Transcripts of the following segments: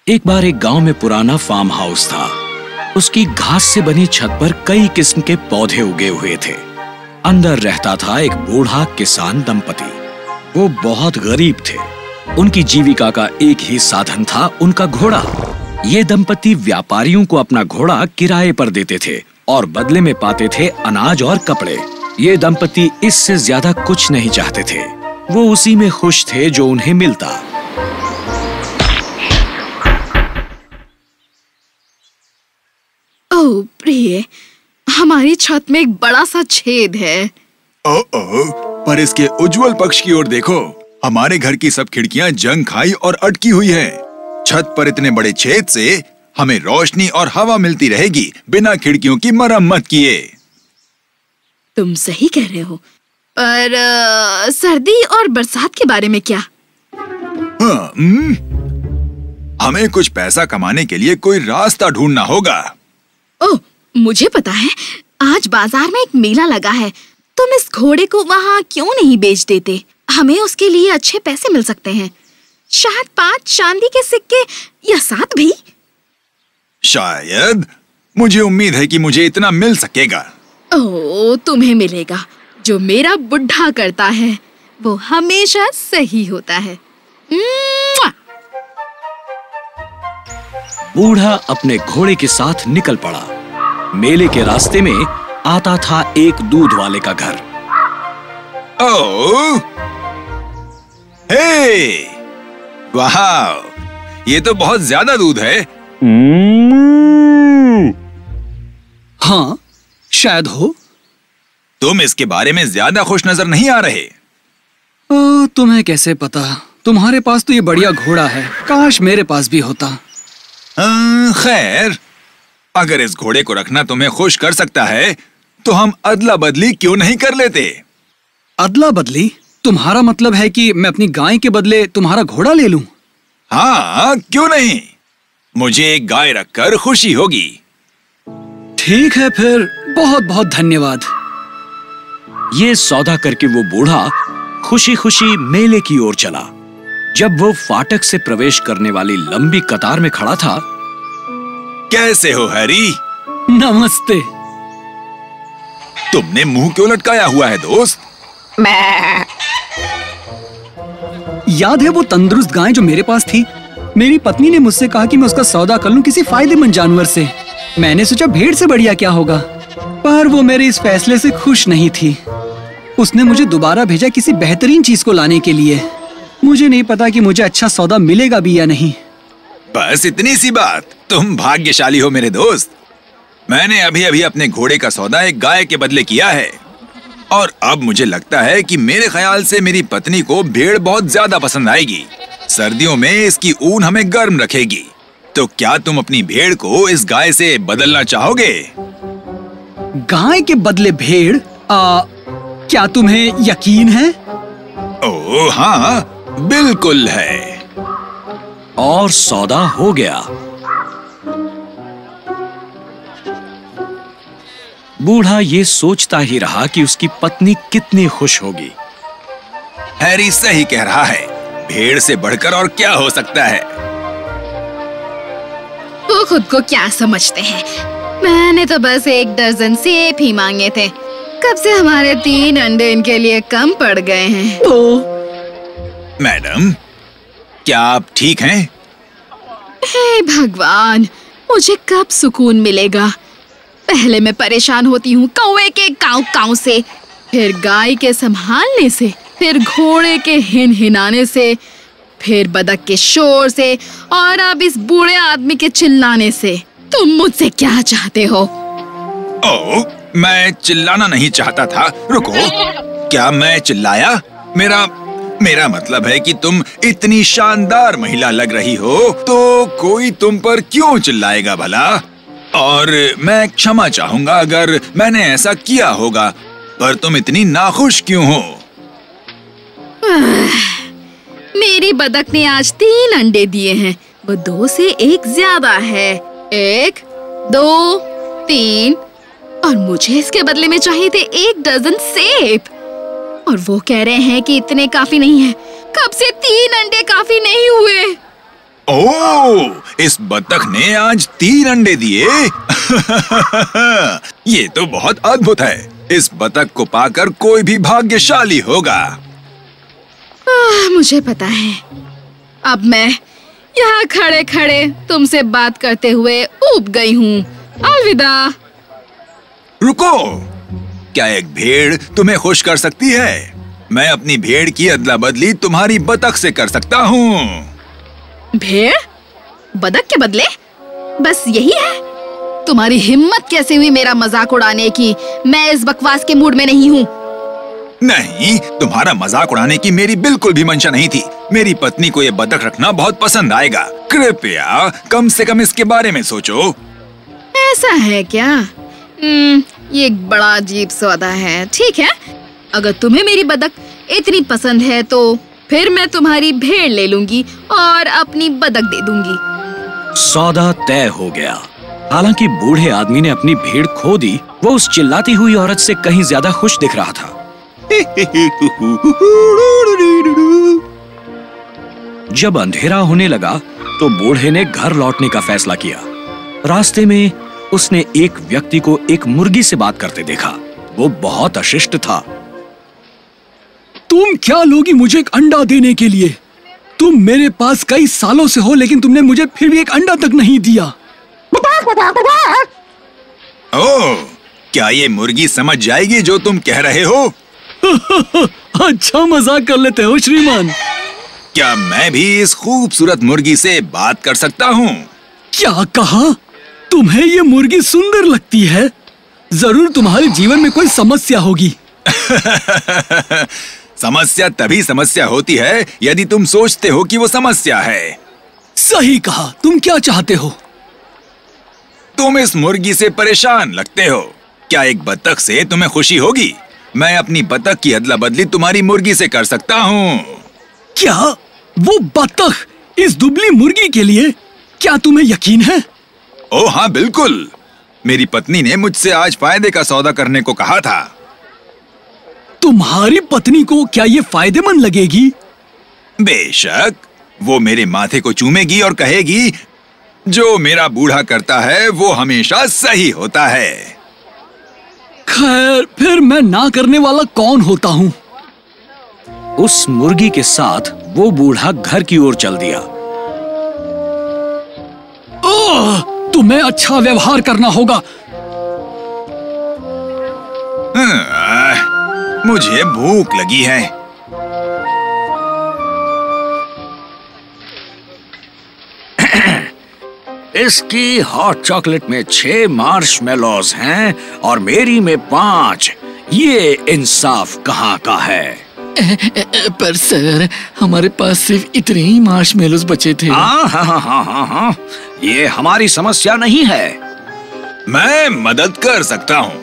एक बार एक गांव में पुराना फार्म हाउस था। उसकी घास से बनी छत पर कई किस्म के पौधे उगे हुए थे। अंदर रहता था एक बूढ़ा किसान दंपति। वो बहुत गरीब थे। उनकी जीविका का एक ही साधन था उनका घोड़ा। ये दंपति व्यापारियों को अपना घोड़ा किराए पर देते थे और बदले में पाते थे अनाज और कपड़े। ये दंपति इससे ज्यादा कुछ नहीं चाहते थे। वो उसी में खुश थे जो उन्हें मिलता। ओह प्रिय, हमारी छत में एक बड़ा सा छेद है। पर इसके उज्जवल पक्ष की ओर देखो। हमारे घर की सब खिड़कियां जंग खाई और अटकी हुई हैं। छत पर इतने बड़े छेद से हमें रोशनी और हवा मिलती रहेगी बिना खिड़कियों की मरम्मत किए। तुम सही कह रहे हो, पर सर्दी और बरसात के बारे में क्या? हमें कुछ पैसा कमाने के लिए कोई रास्ता ढूंढना होगा। ओह, मुझे पता है। आज बाजार में एक मेला लगा है। तुम इस घोड़े को वहाँ क्यों नहीं बेच देते? हमें उसके लिए अच्छे पैसे मिल सकते हैं। शायद 5 चांदी के सिक्के या 7 भी। शायद। मुझे उम्मीद है कि मुझे इतना मिल सकेगा। ओह, तुम्हें मिलेगा। जो मेरा बुढ़ा करता है वो हमेशा सही होता है। बूढ़ा अपने घोड़े के साथ निकल पड़ा। मेले के रास्ते में आता था एक दूध वाले का घर। ओह, हे, वाह, ये तो बहुत ज्यादा दूध है। हाँ, शायद हो। तुम इसके बारे में ज्यादा खुश नजर नहीं आ रहे। तुम्हें कैसे पता? तुम्हारे पास तो ये बढ़िया घोड़ा है। काश मेरे पास भी होता। खैर, अगर इस घोड़े को रखना तुम्हें खुश कर सकता है तो हम अदला बदली क्यों नहीं कर लेते? अदला बदली? तुम्हारा मतलब है कि मैं अपनी गाय के बदले तुम्हारा घोड़ा ले लूं? हाँ, क्यों नहीं? मुझे एक गाय रखकर खुशी होगी। ठीक है फिर, बहुत बहुत धन्यवाद। ये सौदा करके वो बूढ़ा खुशी खुशी मेले की ओर चला। जब वो फाटक से प्रवेश करने वाली लंबी कतार में खड़ा था। कैसे हो हैरी? नमस्ते। तुमने मुंह क्यों लटकाया हुआ है दोस्त? मैं याद है वो तंदुरुस्त गाय जो मेरे पास थी? मेरी पत्नी ने मुझसे कहा कि मैं उसका सौदा कर लूं किसी फायदेमंद जानवर से। मैंने सोचा भेड़ से बढ़िया क्या होगा, पर वो मेरे इस फैसले से खुश नहीं थी। उसने मुझे दोबारा भेजा किसी बेहतरीन चीज को लाने के लिए। मुझे नहीं पता कि मुझे अच्छा सौदा मिलेगा भी या नहीं। बस इतनी सी बात। तुम भाग्यशाली हो मेरे दोस्त। मैंने अभी अभी अपने घोड़े का सौदा एक गाय के बदले किया है और अब मुझे लगता है कि मेरे ख्याल से मेरी पत्नी को भेड़ बहुत ज्यादा पसंद आएगी। सर्दियों में इसकी ऊन हमें गर्म रखेगी। तो क्या तुम अपनी भेड़ को इस गाय से बदलना चाहोगे? गाय के बदले भेड़? क्या तुम्हें यकीन है? ओह हाँ, बिल्कुल है। और सौदा हो गया। बूढ़ा ये सोचता ही रहा कि उसकी पत्नी कितनी खुश होगी। हैरी सही कह रहा है। भेड़ से बढ़कर और क्या हो सकता है? वो खुद को क्या समझते हैं? मैंने तो बस 1 दर्जन सेब ही मांगे थे। कब से हमारे 3 अंडे इनके लिए कम पड़ गए हैं। मैडम, क्या आप ठीक हैं? हे भगवान, मुझे कब सुकून मिलेगा? पहले मैं परेशान होती हूँ कौवे के काऊ काऊ से, फिर गाय के संभालने से, फिर घोड़े के हिनहिनाने से, फिर बतख के शोर से और अब इस बूढ़े आदमी के चिल्लाने से। तुम मुझसे क्या चाहते हो? ओह, मैं चिल्लाना नहीं चाहता था। रुको, क्या मैं चिल्लाया? मेरा मतलब है कि तुम इतनी शानदार महिला लग रही हो तो कोई तुम पर क्यों चिल्लाएगा भला? और मैं क्षमा चाहूंगा अगर मैंने ऐसा किया होगा, पर तुम इतनी नाखुश क्यों हो? मेरी बतख ने आज 3 अंडे दिए हैं। वो 2 से 1 ज्यादा है। 1, 2, 3 और मुझे इसके बदले में चाहिए थे 1 दर्जन सेब। और वो कह रहे हैं कि इतने काफी नहीं है। कब से 3 अंडे काफी नहीं हुए? ओह, इस बतख ने आज 3 अंडे दिए। ये तो बहुत अद्भुत है। इस बतख को पाकर कोई भी भाग्यशाली होगा। मुझे पता है। अब मैं यहाँ खड़े खड़े तुमसे बात करते हुए ऊब गई हूँ। अलविदा। रुको, क्या एक भेड़ तुम्हें खुश कर सकती है? मैं अपनी भेड़ की अदला बदली तुम्हारी बतख से कर सकता हूँ। भेड़? बतख के बदले? बस यही है? तुम्हारी हिम्मत कैसे हुई मेरा मजाक उड़ाने की? मैं इस बकवास के मूड में नहीं हूँ। नहीं, तुम्हारा मजाक उड़ाने की मेरी बिल्कुल भी मंशा नहीं थी। मेरी पत्नी को ये बतख रखना बहुत पसंद आएगा। कृपया कम से कम इसके बारे में सोचो। ऐसा है क्या? ये एक बड़ा अजीब सौदा है। ठीक है, अगर तुम्हें मेरी बतख इतनी पसंद है तो फिर मैं तुम्हारी भेड़ ले लूंगी और अपनी बतख दे दूंगी। सौदा तय हो गया। हालांकि बूढ़े आदमी ने अपनी भेड़ खो दी, वो उस चिल्लाती हुई औरत से कहीं ज्यादा खुश दिख रहा था। जब अंधेरा होने लगा तो बूढ़े ने घर लौटने का फैसला किया। रास्ते में उसने एक व्यक्ति को एक मुर्गी से बात करते देखा। वो बहुत अशिष्ट था। तुम क्या लोगी मुझे एक अंडा देने के लिए? तुम मेरे पास कई सालों से हो, लेकिन तुमने मुझे फिर भी एक अंडा तक नहीं दिया। ओह, क्या ये मुर्गी समझ जाएगी जो तुम कह रहे हो? अच्छा मजाक कर लेते हो श्रीमान। क्या मैं भी इस खूबसूरत मुर्गी से बात कर सकता हूँ? क्या कहा? तुम्हें ये मुर्गी सुंदर लगती है? जरूर तुम्हारे जीवन में कोई समस्या होगी। समस्या तभी समस्या होती है यदि तुम सोचते हो कि वो समस्या है। सही कहा। तुम क्या चाहते हो? तुम इस मुर्गी से परेशान लगते हो। क्या एक बतख से तुम्हें खुशी होगी? मैं अपनी बतख की अदला बदली तुम्हारी मुर्गी से कर सकता हूँ। क्या? वो बतख इस दुबली मुर्गी के लिए? क्या तुम्हें यकीन है? ओह हाँ, बिल्कुल। मेरी पत्नी ने मुझसे आज फायदे का सौदा करने को कहा था। तुम्हारी पत्नी को क्या ये फायदेमंद लगेगी? बेशक। वो मेरे माथे को चूमेगी और कहेगी, जो मेरा बूढ़ा करता है वो हमेशा सही होता है। खैर, फिर मैं ना करने वाला कौन होता हूँ? उस मुर्गी के साथ वो बूढ़ा घर की ओर चल दिया। तुम्हें अच्छा व्यवहार करना होगा। मुझे भूख लगी है। इसकी हॉट चॉकलेट में 6 मार्शमेलोज हैं और मेरी में 5। ये इंसाफ कहाँ का है? पर सर, हमारे पास सिर्फ इतने ही मार्शमेलोज बचे थे। हाँ, ये हमारी समस्या नहीं है। मैं मदद कर सकता हूँ।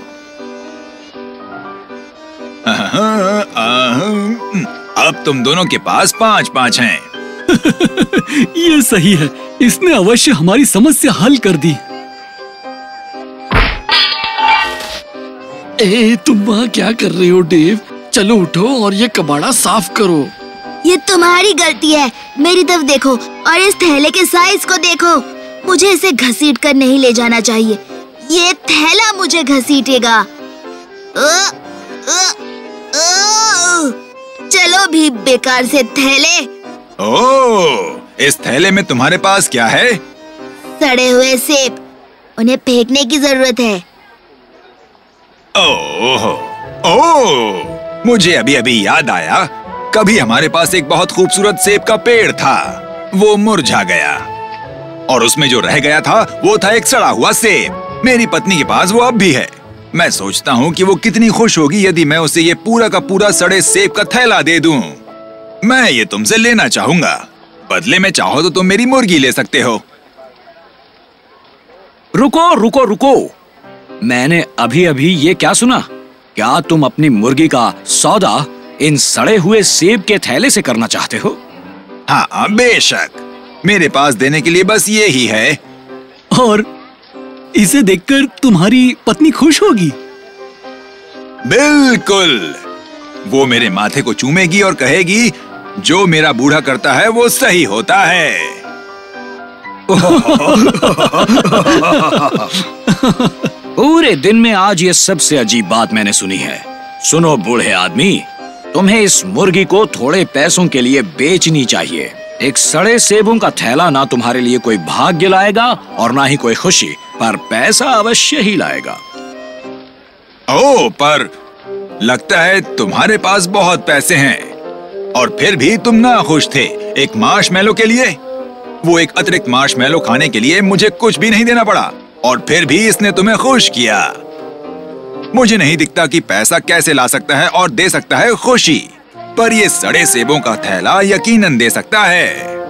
अब तुम दोनों के पास 5-5 हैं। ये सही है। इसने अवश्य हमारी समस्या हल कर दी। तुम वहाँ क्या कर रहे हो डेव? चलो उठो और ये कबाड़ा साफ करो। ये तुम्हारी गलती है। मेरी तरफ देखो और इस थैले के साइज को देखो। मुझे इसे घसीट कर नहीं ले जाना चाहिए। ये थैला मुझे घसीटेगा। चलो भी बेकार से थैले। ओह, इस थैले में तुम्हारे पास क्या है? सड़े हुए सेब। उन्हें फेंकने की जरूरत है। ओह, मुझे अभी अभी याद आया। कभी हमारे पास एक बहुत खूबसूरत सेब का पेड़ था। वो मुरझा गया और उसमें जो रह गया था वो था एक सड़ा हुआ सेब। मेरी पत्नी के पास वो अब भी है। मैं सोचता हूँ कि वो कितनी खुश होगी यदि मैं उसे ये पूरा का पूरा सड़े सेब का थैला दे दूं। मैं ये तुमसे लेना चाहूंगा। बदले में चाहो तो तुम मेरी मुर्गी ले सकते हो। रुको। मैंने अभी अभी ये क्या सुना? क्या तुम अपनी मुर्गी का सौदा इन सड़े हुए सेब के थैले से करना चाहते हो? हाँ, बेशक। मेरे पास देने के लिए बस ये ही है। और इसे देखकर तुम्हारी पत्नी खुश होगी। बिल्कुल। वो मेरे माथे को चूमेगी और कहेगी, जो मेरा बूढ़ा करता है वो सही होता है। पूरे दिन में आज ये सबसे अजीब बात मैंने सुनी है। सुनो बूढ़े आदमी, तुम्हें इस मुर्गी को थोड़े पैसों के लिए बेचनी चाहिए। एक सड़े सेबों का थैला ना तुम्हारे लिए कोई भाग्य लाएगा और ना ही कोई खुशी, पर पैसा अवश्य ही लाएगा। ओह, पर लगता है तुम्हारे पास बहुत पैसे हैं और फिर भी तुम ना खुश थे एक मार्शमैलो के लिए। वो एक अतिरिक्त मार्शमैलो खाने के लिए मुझे कुछ भी नहीं देना पड़ा और फिर भी इसने तुम्हें खुश किया। मुझे नहीं दिखता कि पैसा कैसे ला सकता है और दे सकता है खुशी, पर ये सड़े सेबों का थैला यकीनन दे सकता है।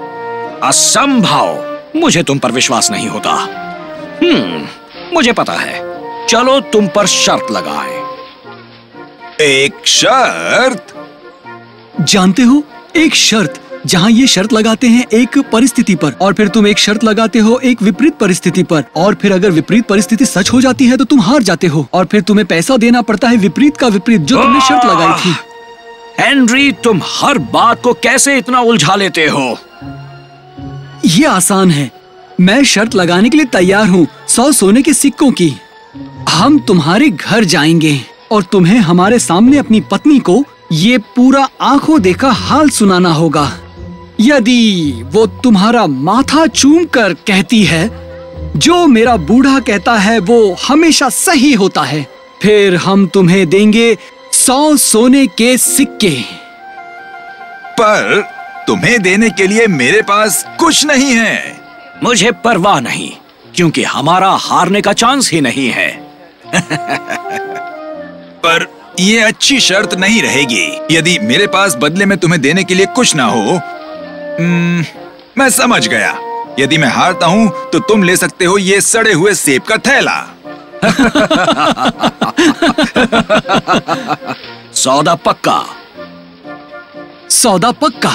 असंभव, मुझे तुम पर विश्वास नहीं होता। मुझे पता है, चलो तुम पर शर्त लगाएं। एक शर्त? जानते हो, एक शर्त। जहाँ ये शर्त लगाते हैं एक परिस्थिति पर और फिर तुम एक शर्त लगाते हो एक विपरीत परिस्थिति पर, और फिर अगर विपरीत परिस्थिति सच हो जाती है तो तुम हार जाते हो और फिर तुम्हें पैसा देना पड़ता है विपरीत का विपरीत जो तुमने शर्त लगाई थी। हेनरी, तुम हर बात को कैसे इतना उलझा लेते हो? ये आसान है। मैं शर्त लगाने के लिए तैयार हूँ 100 सोने के सिक्कों की। हम तुम्हारे घर जाएंगे और तुम्हें हमारे सामने अपनी पत्नी को ये पूरा आंखों देखा हाल सुनाना होगा। यदि वो तुम्हारा माथा चूम कर कहती है जो मेरा बूढ़ा कहता है वो हमेशा सही होता है, फिर हम तुम्हें देंगे 100 सोने के सिक्के। पर तुम्हें देने के लिए मेरे पास कुछ नहीं है। मुझे परवाह नहीं, क्योंकि हमारा हारने का चांस ही नहीं है। पर ये अच्छी शर्त नहीं रहेगी। यदि मेरे पास बदले में तुम्हें देने के लिए कुछ ना हो। मैं समझ गया। यदि मैं हारता हूँ तो तुम ले सकते हो ये सड़े हुए सेब का थैला। सौदा पक्का। सौदा पक्का।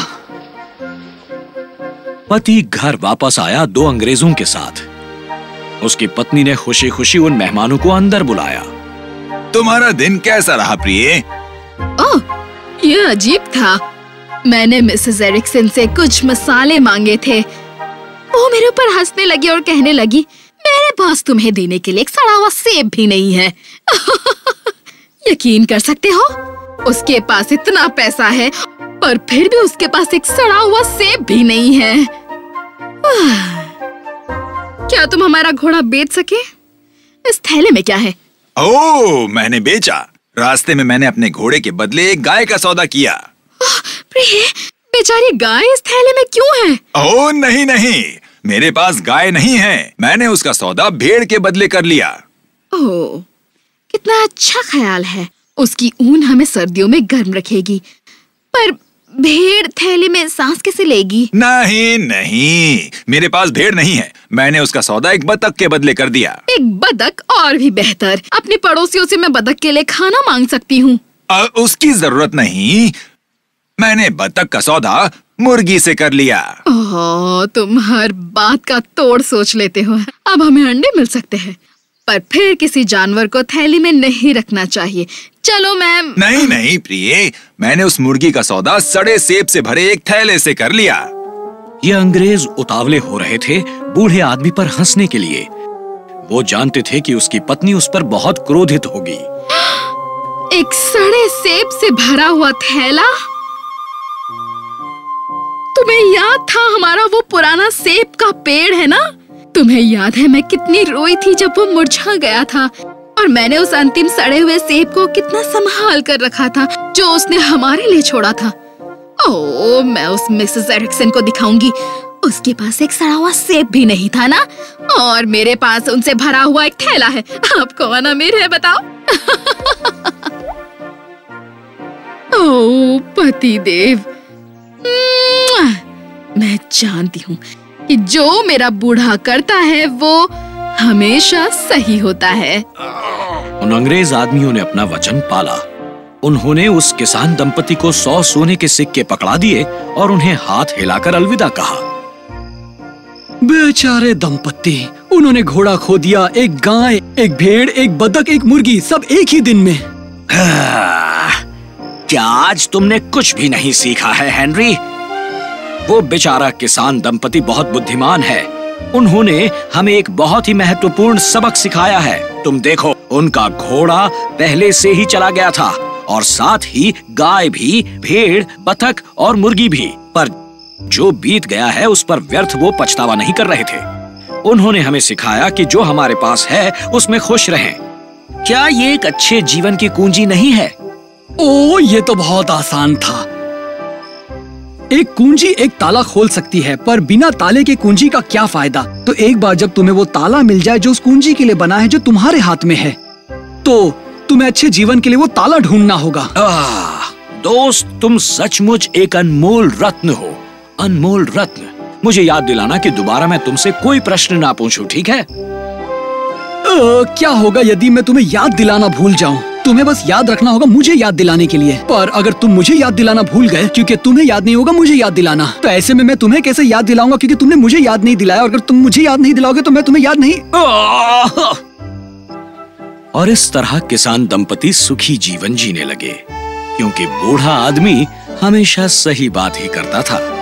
पति घर वापस आया 2 अंग्रेजों के साथ। उसकी पत्नी ने खुशी खुशी उन मेहमानों को अंदर बुलाया। तुम्हारा दिन कैसा रहा प्रिय? ओह, ये अजीब था। मैंने मिसेस एरिक्सन से कुछ मसाले मांगे थे। वो मेरे ऊपर हंसने लगी और कहने लगी, मेरे पास तुम्हें देने के लिए एक सड़ा हुआ सेब भी नहीं है। यकीन कर सकते हो, उसके पास इतना पैसा है और फिर भी उसके पास एक सड़ा हुआ सेब भी नहीं है। क्या तुम हमारा घोड़ा बेच सके? इस थैले में क्या है? ओह, मैंने बेचा। रास्ते में मैंने अपने घोड़े के बदले एक गाय का सौदा किया। प्रिय, बेचारी गाय इस थैले में क्यों है? ओह नहीं नहीं, मेरे पास गाय नहीं है। मैंने उसका सौदा भेड़ के बदले कर लिया। ओह, कितना अच्छा ख्याल है। उसकी ऊन हमें सर्दियों में गर्म रखेगी। पर भेड़ थैले में सांस कैसे लेगी? नहीं नहीं, मेरे पास भेड़ नहीं है। मैंने उसका सौदा एक बतख के बदले कर दिया। एक बतख? और भी बेहतर। अपने पड़ोसियों से मैं बतख के लिए खाना मांग सकती हूँ। उसकी जरूरत नहीं। मैंने बतख का सौदा मुर्गी से कर लिया। ओह, तुम हर बात का तोड़ सोच लेते हो। अब हमें अंडे मिल सकते हैं, पर फिर किसी जानवर को थैली में नहीं रखना चाहिए। चलो मैम। नहीं नहीं प्रिय, मैंने उस मुर्गी का सौदा सड़े सेब से भरे एक थैले से कर लिया। ये अंग्रेज उतावले हो रहे थे बूढ़े आदमी पर हंसने के लिए। वो जानते थे कि उसकी पत्नी उस पर बहुत क्रोधित होगी। एक सड़े सेब से भरा हुआ थैला? तुम्हें याद था हमारा वो पुराना सेब का पेड़ है ना? तुम्हें याद है मैं कितनी रोई थी जब वो मुरझा गया था, और मैंने उस अंतिम सड़े हुए सेब को कितना संभाल कर रखा था जो उसने हमारे लिए छोड़ा था। ओह, मैं उस मिसेस एरिक्सन को दिखाऊंगी। उसके पास एक सड़ा हुआ सेब भी नहीं था ना, और मेरे पास उनसे भरा हुआ एक थैला है। अब कौन अमीर है बताओ? ओह पतिदेव, मैं जानती हूँ कि जो मेरा बूढ़ा करता है वो हमेशा सही होता है। उन अंग्रेज आदमियों ने अपना वचन पाला। उन्होंने उस किसान दंपति को 100 सोने के सिक्के पकड़ा दिए और उन्हें हाथ हिलाकर अलविदा कहा। बेचारे दंपत्ति, उन्होंने घोड़ा खो दिया, एक गाय, एक भेड़, एक बतख, एक मुर्गी, सब एक ही दिन में। क्या आज तुमने कुछ भी नहीं सीखा है हेनरी? वो बेचारा किसान दंपति बहुत बुद्धिमान है। उन्होंने हमें एक बहुत ही महत्वपूर्ण सबक सिखाया है। तुम देखो, उनका घोड़ा पहले से ही चला गया था और साथ ही गाय भी, भेड़, बतख और मुर्गी भी। पर जो बीत गया है उस पर व्यर्थ वो पछतावा नहीं कर रहे थे। उन्होंने हमें सिखाया कि जो हमारे पास है उसमें खुश रहें। क्या ये एक अच्छे जीवन की कुंजी नहीं है? ओ, ये तो बहुत आसान था। एक कुंजी एक ताला खोल सकती है, पर बिना ताले के कुंजी का क्या फायदा? तो एक बार जब तुम्हें वो ताला मिल जाए जो उस कुंजी के लिए बना है, जो तुम्हारे हाथ में है, तो तुम्हें अच्छे जीवन के लिए वो ताला ढूंढना होगा। दोस्त, तुम सचमुच एक अनमोल रत्न हो, अनमोल रत्न। मुझे याद दिलाना कि दोबारा मैं तुमसे कोई प्रश्न ना पूछूं, ठीक है? क्या होगा यदि मैं तुम्हें याद दिलाना भूल जाऊं? तुम्हें बस याद रखना होगा मुझे याद दिलाने के लिए। पर अगर तुम मुझे याद दिलाना भूल गए, क्योंकि तुम्हें याद नहीं होगा मुझे याद दिलाना, तो ऐसे में मैं तुम्हें कैसे याद दिलाऊंगा, क्योंकि तुमने मुझे याद नहीं दिलाया। और अगर तुम मुझे याद नहीं दिलाओगे तो मैं तुम्हें याद नहीं। और इस तरह किसान दंपति सुखी जीवन जीने लगे, क्योंकि बूढ़ा आदमी हमेशा सही बात ही करता था।